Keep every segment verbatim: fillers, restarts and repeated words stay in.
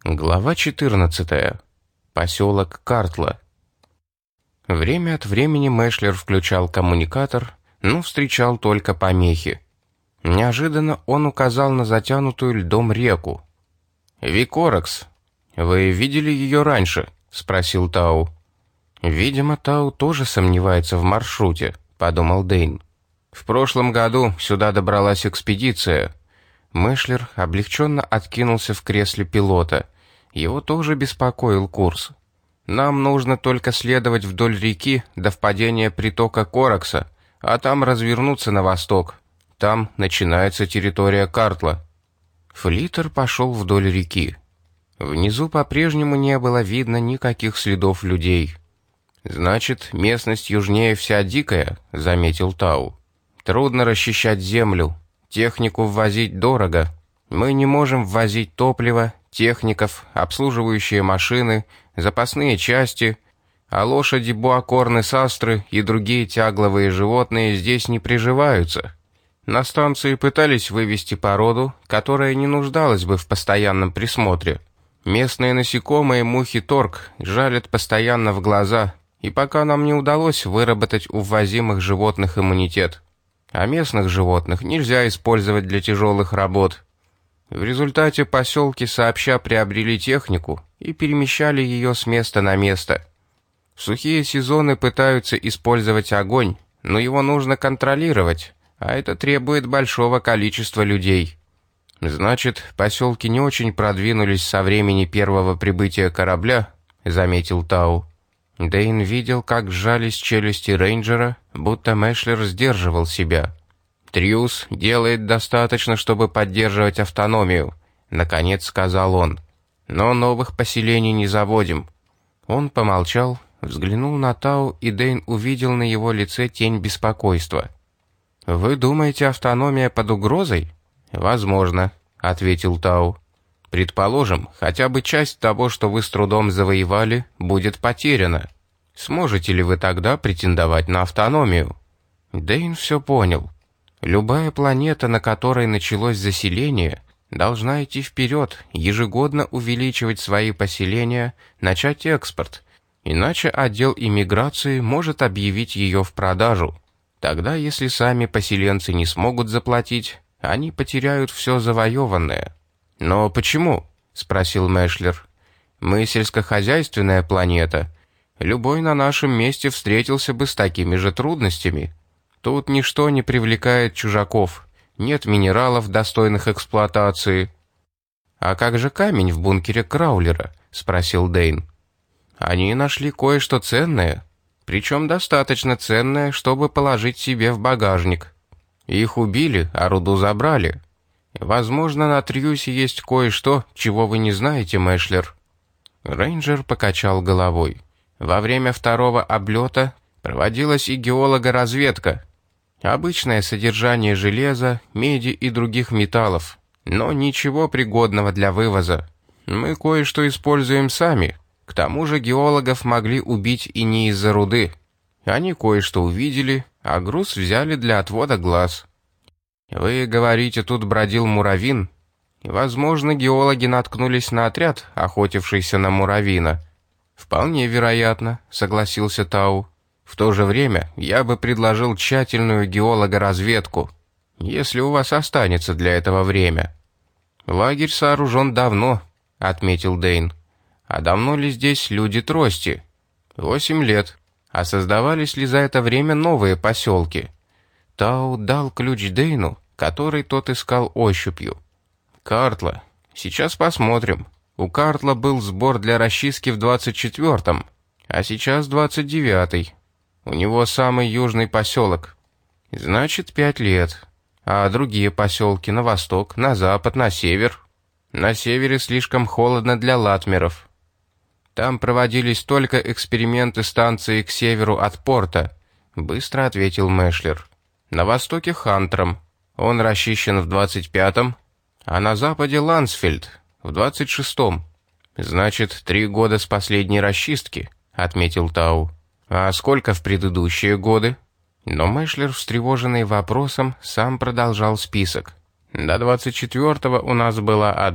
Глава четырнадцатая. Поселок Картла. Время от времени Мэшлер включал коммуникатор, но встречал только помехи. Неожиданно он указал на затянутую льдом реку. «Викоракс, вы видели ее раньше?» — спросил Тау. «Видимо, Тау тоже сомневается в маршруте», — подумал Дэйн. «В прошлом году сюда добралась экспедиция». Мэшлер облегченно откинулся в кресле пилота. Его тоже беспокоил курс. «Нам нужно только следовать вдоль реки до впадения притока Коракса, а там развернуться на восток. Там начинается территория Картла». Флиттер пошел вдоль реки. Внизу по-прежнему не было видно никаких следов людей. «Значит, местность южнее вся дикая», — заметил Тау. «Трудно расчищать землю. Технику ввозить дорого. Мы не можем ввозить топливо, техников, обслуживающие машины, запасные части, а лошади буакорны састры и другие тягловые животные здесь не приживаются. На станции пытались вывести породу, которая не нуждалась бы в постоянном присмотре. Местные насекомые мухи-торг жалят постоянно в глаза, и пока нам не удалось выработать у ввозимых животных иммунитет. А местных животных нельзя использовать для тяжелых работ. В результате поселки сообща приобрели технику и перемещали ее с места на место. В сухие сезоны пытаются использовать огонь, но его нужно контролировать, а это требует большого количества людей. Значит, поселки не очень продвинулись со времени первого прибытия корабля, заметил Тау. Дэйн видел, как сжались челюсти рейнджера, будто Мэшлер сдерживал себя. «Триус делает достаточно, чтобы поддерживать автономию», — наконец сказал он. «Но новых поселений не заводим». Он помолчал, взглянул на Тау, и Дэйн увидел на его лице тень беспокойства. «Вы думаете, автономия под угрозой?» «Возможно», — ответил Тау. «Предположим, хотя бы часть того, что вы с трудом завоевали, будет потеряна. Сможете ли вы тогда претендовать на автономию?» Дэйн все понял. Любая планета, на которой началось заселение, должна идти вперед, ежегодно увеличивать свои поселения, начать экспорт. Иначе отдел иммиграции может объявить ее в продажу. Тогда, если сами поселенцы не смогут заплатить, они потеряют все завоеванное. «Но почему?» — спросил Мэшлер. «Мы сельскохозяйственная планета. Любой на нашем месте встретился бы с такими же трудностями. Тут ничто не привлекает чужаков, нет минералов, достойных эксплуатации». «А как же камень в бункере Краулера?» — спросил Дэйн. «Они нашли кое-что ценное, причем достаточно ценное, чтобы положить себе в багажник. Их убили, а руду забрали. Возможно, на Триусе есть кое-что, чего вы не знаете, Мэшлер». Рейнджер покачал головой. «Во время второго облета проводилась и геологоразведка. Обычное содержание железа, меди и других металлов, но ничего пригодного для вывоза. Мы кое-что используем сами. К тому же геологов могли убить и не из-за руды. Они кое-что увидели, а груз взяли для отвода глаз. Вы говорите, тут бродил муравин? Возможно, геологи наткнулись на отряд, охотившийся на муравина». «Вполне вероятно», — согласился Тау. «В то же время я бы предложил тщательную геологоразведку, если у вас останется для этого время». «Лагерь сооружен давно», — отметил Дэйн. «А давно ли здесь люди-трости?» «Восемь лет. А создавались ли за это время новые поселки?» Тау дал ключ Дэйну, который тот искал ощупью. «Картла. Сейчас посмотрим. У Картла был сбор для расчистки в двадцать четвёртом, а сейчас двадцать девятый. У него самый южный поселок. Значит, пять лет. А другие поселки на восток, на запад, на север? На севере слишком холодно для латмеров. Там проводились только эксперименты станции к северу от порта», — быстро ответил Мэшлер. «На востоке Хантром. Он расчищен в двадцать пятом, а на западе Лансфельд в двадцать шестом. Значит, три года с последней расчистки», — отметил Тау. «А сколько в предыдущие годы?» Но Мэшлер, встревоженный вопросом, сам продолжал список. «До двадцать четвёртого у нас была одна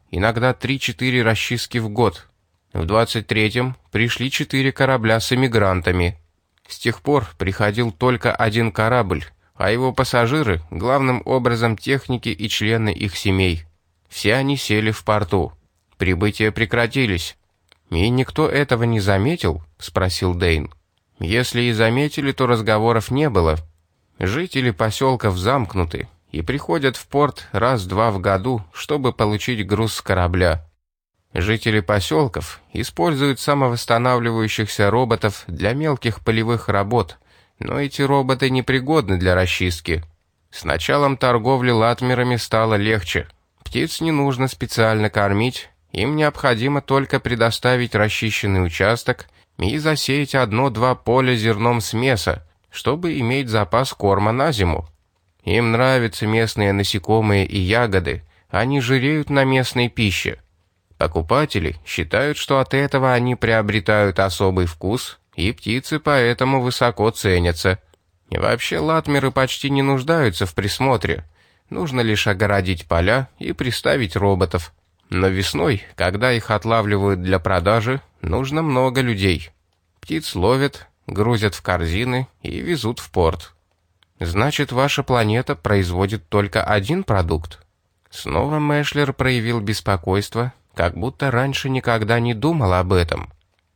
иногда три-четыре расчистки в год. В двадцать третьем пришли четыре корабля с эмигрантами. С тех пор приходил только один корабль, а его пассажиры — главным образом техники и члены их семей. Все они сели в порту. Прибытия прекратились. «И никто этого не заметил?» — спросил Дэйн. «Если и заметили, то разговоров не было. Жители поселков замкнуты и приходят в порт раз-два в году, чтобы получить груз с корабля. Жители поселков используют самовосстанавливающихся роботов для мелких полевых работ, но эти роботы непригодны для расчистки. С началом торговли латмерами стало легче. Птиц не нужно специально кормить, им необходимо только предоставить расчищенный участок и засеять одно-два поля зерном смеса, чтобы иметь запас корма на зиму. Им нравятся местные насекомые и ягоды, они жиреют на местной пище. Покупатели считают, что от этого они приобретают особый вкус, и птицы поэтому высоко ценятся. И вообще латмеры почти не нуждаются в присмотре. Нужно лишь огородить поля и приставить роботов. Но весной, когда их отлавливают для продажи, нужно много людей. Птиц ловят, грузят в корзины и везут в порт. Значит, ваша планета производит только один продукт? Снова Мэшлер проявил беспокойство, как будто раньше никогда не думал об этом.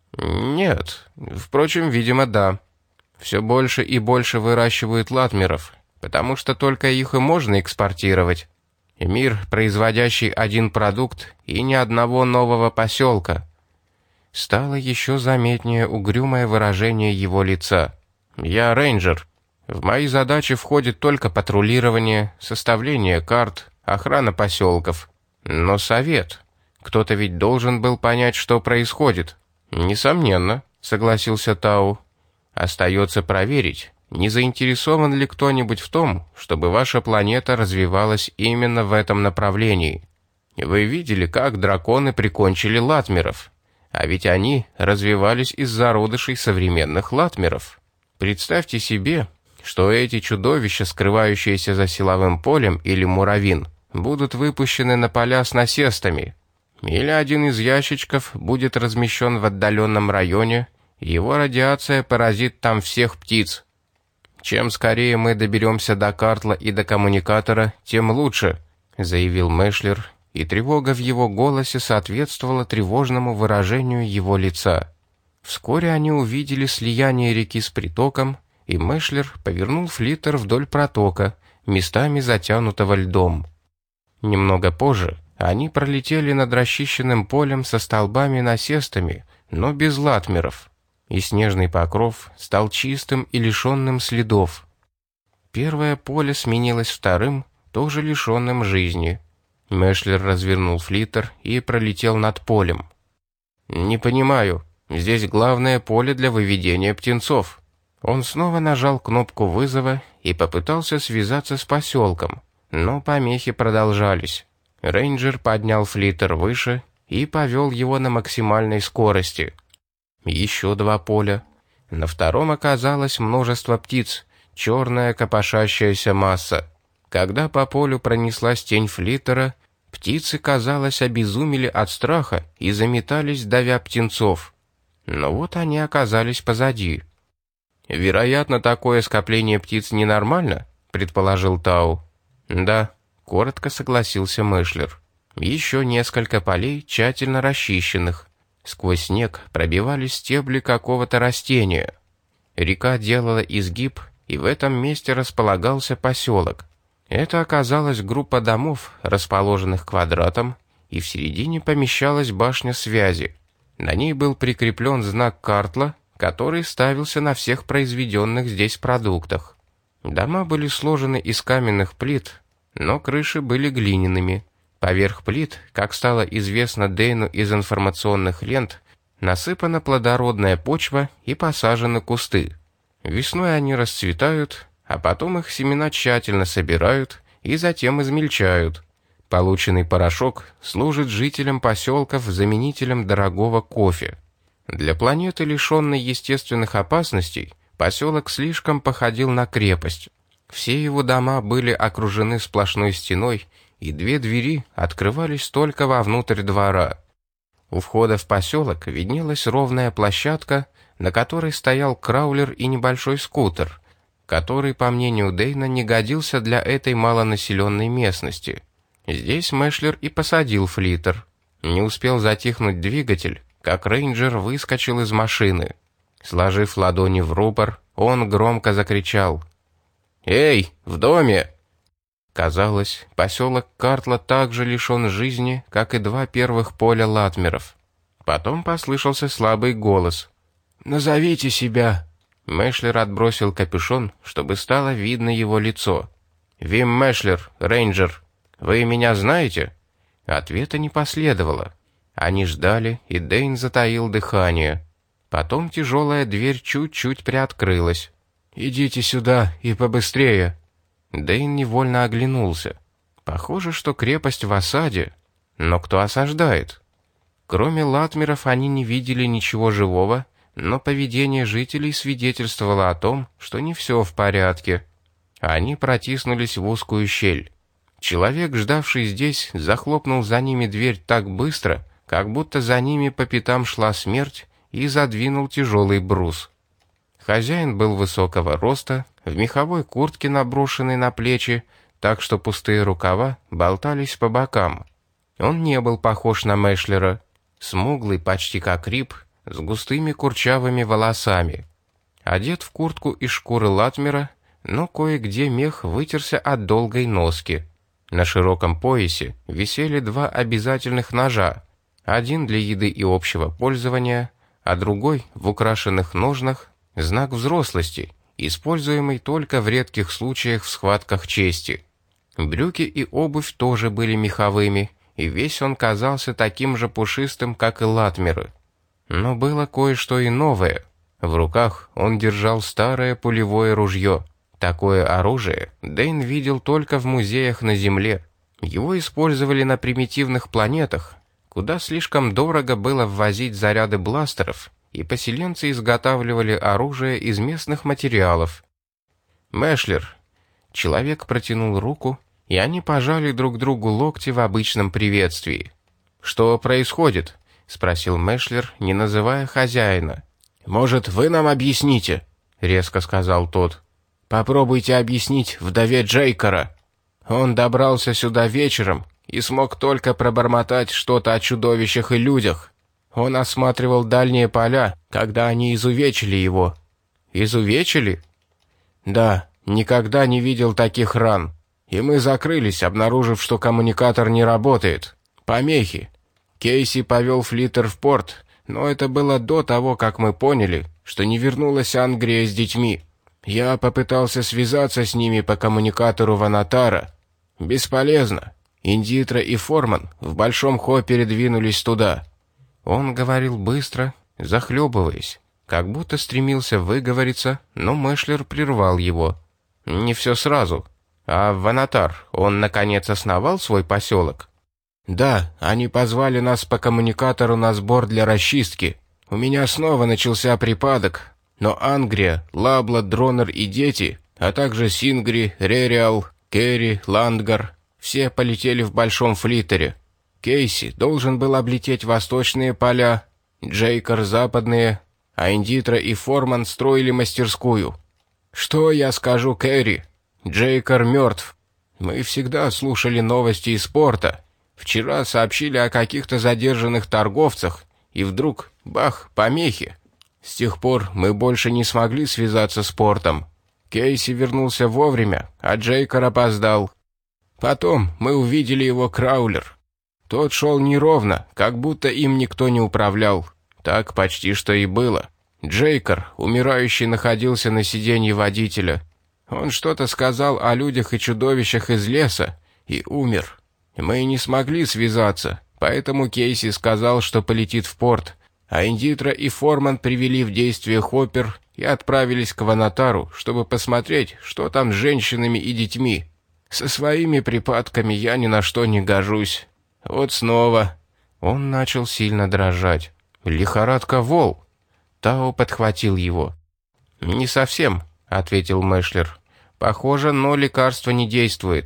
Нет, впрочем, видимо, да. Все больше и больше выращивают латмеров, потому что только их и можно экспортировать. Мир, производящий один продукт и ни одного нового поселка. Стало еще заметнее угрюмое выражение его лица. «Я рейнджер. В мои задачи входит только патрулирование, составление карт, охрана поселков. Но совет. Кто-то ведь должен был понять, что происходит». «Несомненно», — согласился Тау. «Остается проверить, не заинтересован ли кто-нибудь в том, чтобы ваша планета развивалась именно в этом направлении? Вы видели, как драконы прикончили латмеров? А ведь они развивались из зародышей современных латмеров. Представьте себе, что эти чудовища, скрывающиеся за силовым полем или муравин, будут выпущены на поля с насестами. Или один из ящичков будет размещен в отдаленном районе, его радиация поразит там всех птиц. Чем скорее мы доберемся до Картла и до коммуникатора, тем лучше», — заявил Мэшлер, и тревога в его голосе соответствовала тревожному выражению его лица. Вскоре они увидели слияние реки с притоком, и Мэшлер повернул флиттер вдоль протока, местами затянутого льдом. Немного позже они пролетели над расчищенным полем со столбами-насестами, но без латмеров, и снежный покров стал чистым и лишенным следов. Первое поле сменилось вторым, тоже лишенным жизни. Мэшлер развернул флиттер и пролетел над полем. «Не понимаю, здесь главное поле для выведения птенцов». Он снова нажал кнопку вызова и попытался связаться с поселком, но помехи продолжались. Рейнджер поднял флиттер выше и повел его на максимальной скорости. Еще два поля. На втором оказалось множество птиц, черная копошащаяся масса. Когда по полю пронеслась тень флиттера, птицы, казалось, обезумели от страха и заметались, давя птенцов. Но вот они оказались позади. «Вероятно, такое скопление птиц ненормально», — предположил Тау. «Да», — коротко согласился Мэшлер. «Еще несколько полей, тщательно расчищенных. Сквозь снег пробивались стебли какого-то растения. Река делала изгиб, и в этом месте располагался поселок. Это оказалась группа домов, расположенных квадратом, и в середине помещалась башня связи. На ней был прикреплен знак Картла, который ставился на всех произведенных здесь продуктах. Дома были сложены из каменных плит, но крыши были глиняными. Поверх плит, как стало известно Дэйну из информационных лент, насыпана плодородная почва и посажены кусты. Весной они расцветают, а потом их семена тщательно собирают и затем измельчают. Полученный порошок служит жителям поселков заменителем дорогого кофе. Для планеты, лишенной естественных опасностей, поселок слишком походил на крепость. Все его дома были окружены сплошной стеной и две двери открывались только вовнутрь двора. У входа в поселок виднелась ровная площадка, на которой стоял краулер и небольшой скутер, который, по мнению Дэйна, не годился для этой малонаселенной местности. Здесь Мэшлер и посадил флиттер. Не успел затихнуть двигатель, как рейнджер выскочил из машины. Сложив ладони в рупор, он громко закричал: «Эй, в доме!» Казалось, поселок Картла так же лишен жизни, как и два первых поля Латмеров. Потом послышался слабый голос: «Назовите себя!» Мэшлер отбросил капюшон, чтобы стало видно его лицо. «Вим Мэшлер, рейнджер. Вы меня знаете?» Ответа не последовало. Они ждали, и Дэйн затаил дыхание. Потом тяжелая дверь чуть-чуть приоткрылась. «Идите сюда и побыстрее!» Дэйн невольно оглянулся. Похоже, что крепость в осаде. Но кто осаждает? Кроме Латмеров они не видели ничего живого, но поведение жителей свидетельствовало о том, что не все в порядке. Они протиснулись в узкую щель. Человек, ждавший здесь, захлопнул за ними дверь так быстро, как будто за ними по пятам шла смерть, и задвинул тяжелый брус. Хозяин был высокого роста, в меховой куртке, наброшенной на плечи, так что пустые рукава болтались по бокам. Он не был похож на Мэшлера, смуглый почти как рип, с густыми курчавыми волосами. Одет в куртку из шкуры Латмера, но кое-где мех вытерся от долгой носки. На широком поясе висели два обязательных ножа, один для еды и общего пользования, а другой в украшенных ножнах, знак взрослости, используемый только в редких случаях в схватках чести. Брюки и обувь тоже были меховыми, и весь он казался таким же пушистым, как и Латмеры. Но было кое-что и новое. В руках он держал старое пулевое ружье. Такое оружие Дэйн видел только в музеях на Земле. Его использовали на примитивных планетах, куда слишком дорого было ввозить заряды бластеров, и поселенцы изготавливали оружие из местных материалов. «Мэшлер». Человек протянул руку, и они пожали друг другу локти в обычном приветствии. «Что происходит?» — спросил Мэшлер, не называя хозяина. «Может, вы нам объясните?» — резко сказал тот. «Попробуйте объяснить вдове Джейкора. Он добрался сюда вечером и смог только пробормотать что-то о чудовищах и людях. Он осматривал дальние поля, когда они изувечили его». «Изувечили?» «Да, никогда не видел таких ран. И мы закрылись, обнаружив, что коммуникатор не работает. Помехи. Кейси повел флиттер в порт, но это было до того, как мы поняли, что не вернулась Ангрия с детьми. Я попытался связаться с ними по коммуникатору Ванатара. Бесполезно. Индитра и Форман в большом хоппере двинулись туда». Он говорил быстро, захлебываясь, как будто стремился выговориться, но Мэшлер прервал его. «Не все сразу. А Ванатар, он, наконец, основал свой поселок?» «Да, они позвали нас по коммуникатору на сбор для расчистки. У меня снова начался припадок, но Ангрия, Лабла, Дронер и дети, а также Сингри, Рериал, Керри, Ландгар, все полетели в большом флиттере. Кейси должен был облететь восточные поля, Джейкор — западные, а Индитра и Форман строили мастерскую. Что я скажу Керри? Джейкор мертв. Мы всегда слушали новости из порта. Вчера сообщили о каких-то задержанных торговцах, и вдруг, бах, помехи. С тех пор мы больше не смогли связаться с портом. Кейси вернулся вовремя, а Джейкор опоздал. Потом мы увидели его краулер. Тот шел неровно, как будто им никто не управлял. Так почти что и было. Джейкор, умирающий, находился на сиденье водителя. Он что-то сказал о людях и чудовищах из леса и умер. Мы не смогли связаться, поэтому Кейси сказал, что полетит в порт, а Индитра и Форман привели в действие хоппер и отправились к Ванатару, чтобы посмотреть, что там с женщинами и детьми. Со своими припадками я ни на что не гожусь. Вот снова. Он начал сильно дрожать. Лихорадка вол. Тао подхватил его. «Не совсем», — ответил Мэшлер. «Похоже, но лекарство не действует.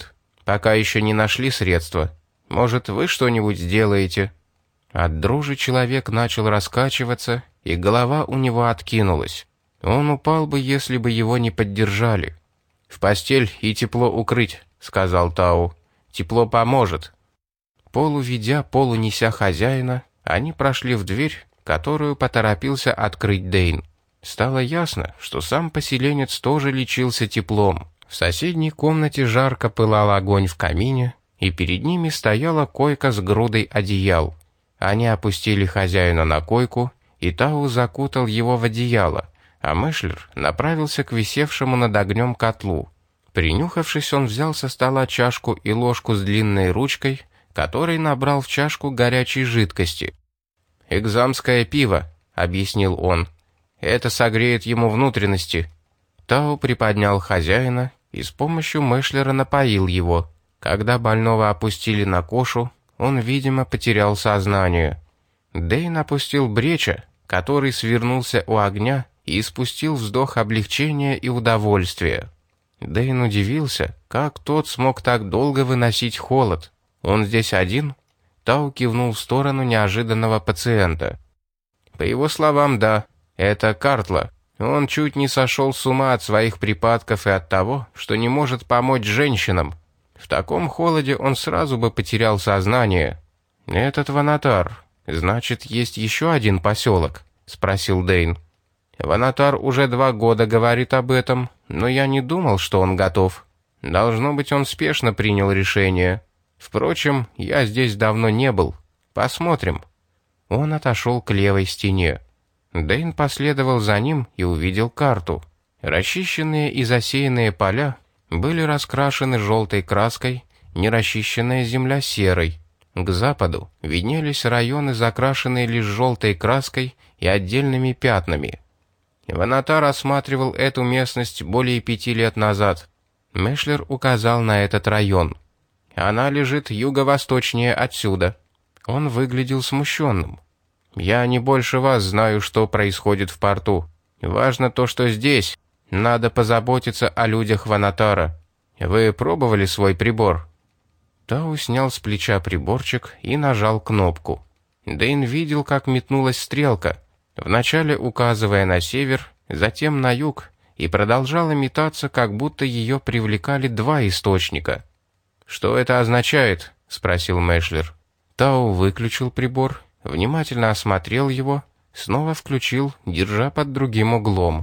пока еще не нашли средства. Может, вы что-нибудь сделаете?» От дрожи человек начал раскачиваться, и голова у него откинулась. Он упал бы, если бы его не поддержали. «В постель и тепло укрыть», — сказал Тау. «Тепло поможет». Полуведя, полунеся хозяина, они прошли в дверь, которую поторопился открыть Дэйн. Стало ясно, что сам поселенец тоже лечился теплом. В соседней комнате жарко пылал огонь в камине, и перед ними стояла койка с грудой одеял. Они опустили хозяина на койку, и Тау закутал его в одеяло, а Мэшлер направился к висевшему над огнем котлу. Принюхавшись, он взял со стола чашку и ложку с длинной ручкой, которой набрал в чашку горячей жидкости. «Экзамское пиво», — объяснил он. «Это согреет ему внутренности». Тау приподнял хозяина и с помощью Мэшлера напоил его. Когда больного опустили на кошу, он, видимо, потерял сознание. Дэйн опустил Бреча, который свернулся у огня и испустил вздох облегчения и удовольствия. Дэйн удивился, как тот смог так долго выносить холод. «Он здесь один?» Тау кивнул в сторону неожиданного пациента. «По его словам, да. Это Картла. Он чуть не сошел с ума от своих припадков и от того, что не может помочь женщинам. В таком холоде он сразу бы потерял сознание». «Этот Ванатар. Значит, есть еще один поселок?» — спросил Дэйн. «Ванатар уже два года говорит об этом, но я не думал, что он готов. Должно быть, он спешно принял решение. Впрочем, я здесь давно не был. Посмотрим». Он отошел к левой стене. Дэйн последовал за ним и увидел карту. Расчищенные и засеянные поля были раскрашены желтой краской, нерасчищенная земля серой. К западу виднелись районы, закрашенные лишь желтой краской и отдельными пятнами. Ванатар осматривал эту местность более пяти лет назад. Мэшлер указал на этот район. «Она лежит юго-восточнее отсюда». Он выглядел смущенным. «Я не больше вас знаю, что происходит в порту. Важно то, что здесь. Надо позаботиться о людях Ванатара. Вы пробовали свой прибор?» Тау снял с плеча приборчик и нажал кнопку. Дэйн видел, как метнулась стрелка, вначале указывая на север, затем на юг, и продолжала метаться, как будто ее привлекали два источника. «Что это означает?» — спросил Мэшлер. Тау выключил прибор, внимательно осмотрел его, снова включил, держа под другим углом.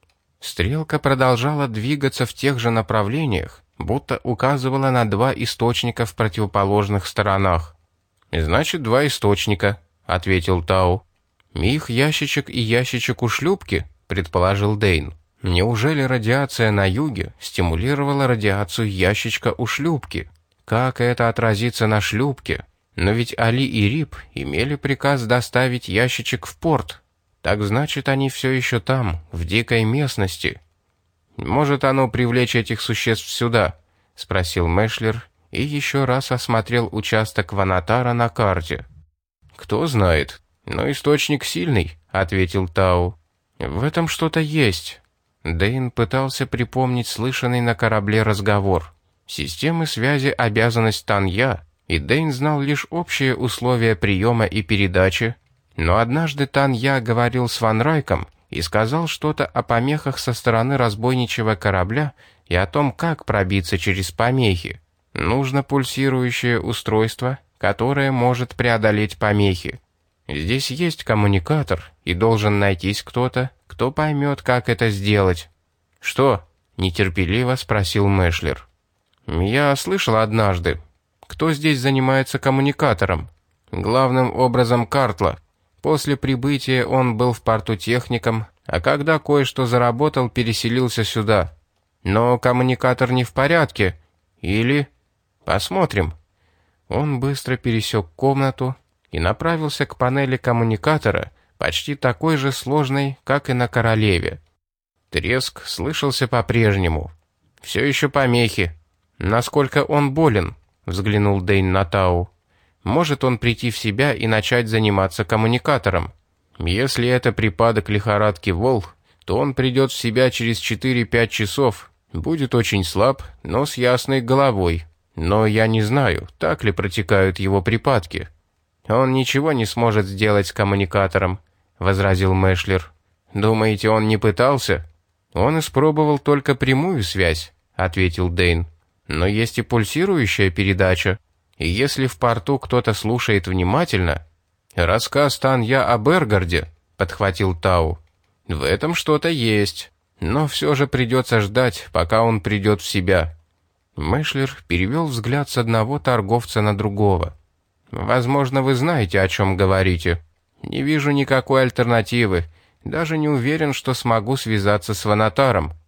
Стрелка продолжала двигаться в тех же направлениях, будто указывала на два источника в противоположных сторонах. «Значит, два источника», — ответил Тау. «Их ящичек и ящичек у шлюпки», — предположил Дэйн. «Неужели радиация на юге стимулировала радиацию ящичка у шлюпки? Как это отразится на шлюпке? Но ведь Али и Рип имели приказ доставить ящичек в порт. Так значит, они все еще там, в дикой местности. Может оно привлечь этих существ сюда?» — спросил Мэшлер и еще раз осмотрел участок Ванатара на карте. «Кто знает, но источник сильный», — ответил Тау. «В этом что-то есть». Дэйн пытался припомнить слышанный на корабле разговор. Системы связи — обязанность Танья, и Дэйн знал лишь общие условия приема и передачи. Но однажды Танья говорил с Ван Райком и сказал что-то о помехах со стороны разбойничьего корабля и о том, как пробиться через помехи. Нужно пульсирующее устройство, которое может преодолеть помехи. Здесь есть коммуникатор, и должен найтись кто-то, кто поймет, как это сделать. «Что?» — нетерпеливо спросил Мэшлер. «Я слышал однажды. Кто здесь занимается коммуникатором? Главным образом Картла. После прибытия он был в порту техником, а когда кое-что заработал, переселился сюда. Но коммуникатор не в порядке. Или... Посмотрим». Он быстро пересек комнату и направился к панели коммуникатора, почти такой же сложной, как и на Королеве. Треск слышался по-прежнему. «Все еще помехи. Насколько он болен?» — взглянул Дэйн на Тау. «Может он прийти в себя и начать заниматься коммуникатором? Если это припадок лихорадки Вол, то он придет в себя через четыре-пять часов, будет очень слаб, но с ясной головой. Но я не знаю, так ли протекают его припадки». «Он ничего не сможет сделать с коммуникатором», — возразил Мэшлер. «Думаете, он не пытался?» «Он испробовал только прямую связь», — ответил Дэйн. «Но есть и пульсирующая передача. И если в порту кто-то слушает внимательно...» «Рассказ Танья о Бергарде», — подхватил Тау. «В этом что-то есть. Но все же придется ждать, пока он придет в себя». Мэшлер перевел взгляд с одного торговца на другого. «Возможно, вы знаете, о чем говорите. Не вижу никакой альтернативы. Даже не уверен, что смогу связаться с Ванатаром».